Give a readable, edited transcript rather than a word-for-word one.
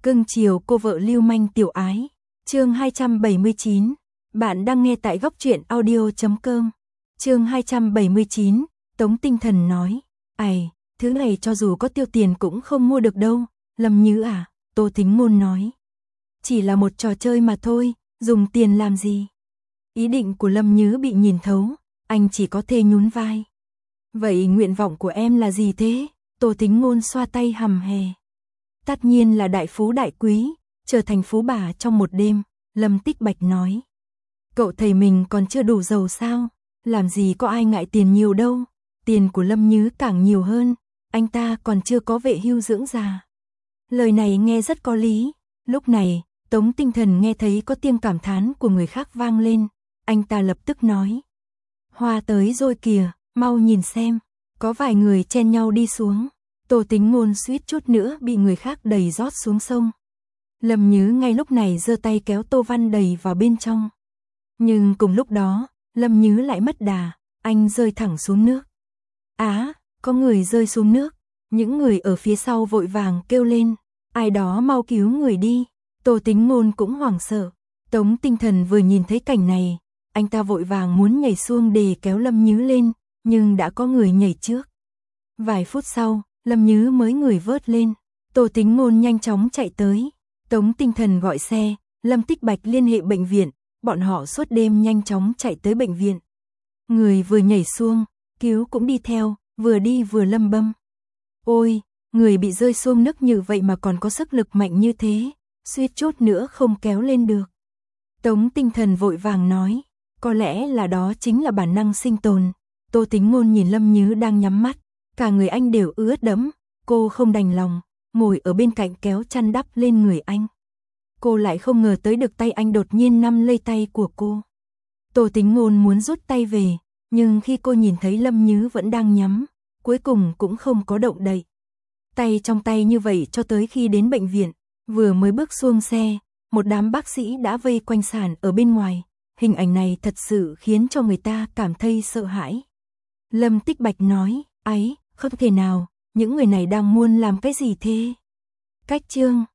Cưng chiều cô vợ lưu manh tiểu ái. Chương 279. Bạn đang nghe tại góc audio.com. Chương 279. Tống Tinh Thần nói. Ai, thứ này cho dù có tiêu tiền cũng không mua được đâu. Lâm Nhứ à, Tô Thính Ngôn nói. Chỉ là một trò chơi mà thôi, dùng tiền làm gì? Ý định của Lâm Nhứ bị nhìn thấu, anh chỉ có thể nhún vai. Vậy nguyện vọng của em là gì thế? Tô Thính Ngôn xoa tay hầm hè. Tất nhiên là đại phú đại quý, trở thành phú bà trong một đêm, Lâm Tích Bạch nói. Cậu thầy mình còn chưa đủ giàu sao? Làm gì có ai ngại tiền nhiều đâu, tiền của Lâm Nhứ càng nhiều hơn, anh ta còn chưa có vệ hưu dưỡng già. Lời này nghe rất có lý, lúc này, Tống Tinh Thần nghe thấy có tiếng cảm thán của người khác vang lên, anh ta lập tức nói. Hoa tới rồi kìa, mau nhìn xem, có vài người chen nhau đi xuống. Tô Tính Ngôn suýt chút nữa bị người khác đẩy rót xuống sông. Lâm Nhứ ngay lúc này giơ tay kéo Tô Văn đẩy vào bên trong. Nhưng cùng lúc đó, Lâm Nhứ lại mất đà, anh rơi thẳng xuống nước. Á, có người rơi xuống nước, những người ở phía sau vội vàng kêu lên, ai đó mau cứu người đi. Tô Tính Ngôn cũng hoảng sợ. Tống Tinh Thần vừa nhìn thấy cảnh này, anh ta vội vàng muốn nhảy xuông để kéo Lâm Nhứ lên, nhưng đã có người nhảy trước. Vài phút sau, Lâm Nhứ mới người vớt lên. Tô Tính Ngôn nhanh chóng chạy tới. Tống Tinh Thần gọi xe, Lâm Tích Bạch liên hệ bệnh viện, bọn họ suốt đêm nhanh chóng chạy tới bệnh viện. Người vừa nhảy xuông, cứu cũng đi theo, vừa đi vừa lầm bầm. Ôi, người bị rơi xuông nước như vậy mà còn có sức lực mạnh như thế, suýt chút nữa không kéo lên được. Tống Tinh Thần vội vàng nói, có lẽ là đó chính là bản năng sinh tồn. Tô Tính Ngôn nhìn Lâm Nhứ đang nhắm mắt, cả người anh đều ướt đẫm, cô không đành lòng, ngồi ở bên cạnh kéo chăn đắp lên người anh. Cô lại không ngờ tới được tay anh đột nhiên nắm lấy tay của cô. Tô Tính Ngôn muốn rút tay về, nhưng khi cô nhìn thấy Lâm Nhứ vẫn đang nhắm, cuối cùng cũng không có động đậy. Tay trong tay như vậy cho tới khi đến bệnh viện, vừa mới bước xuống xe, một đám bác sĩ đã vây quanh sàn ở bên ngoài. Hình ảnh này thật sự khiến cho người ta cảm thấy sợ hãi. Lâm Tích Bạch nói, ấy, không thể nào, những người này đang muốn làm cái gì thế? Cách chương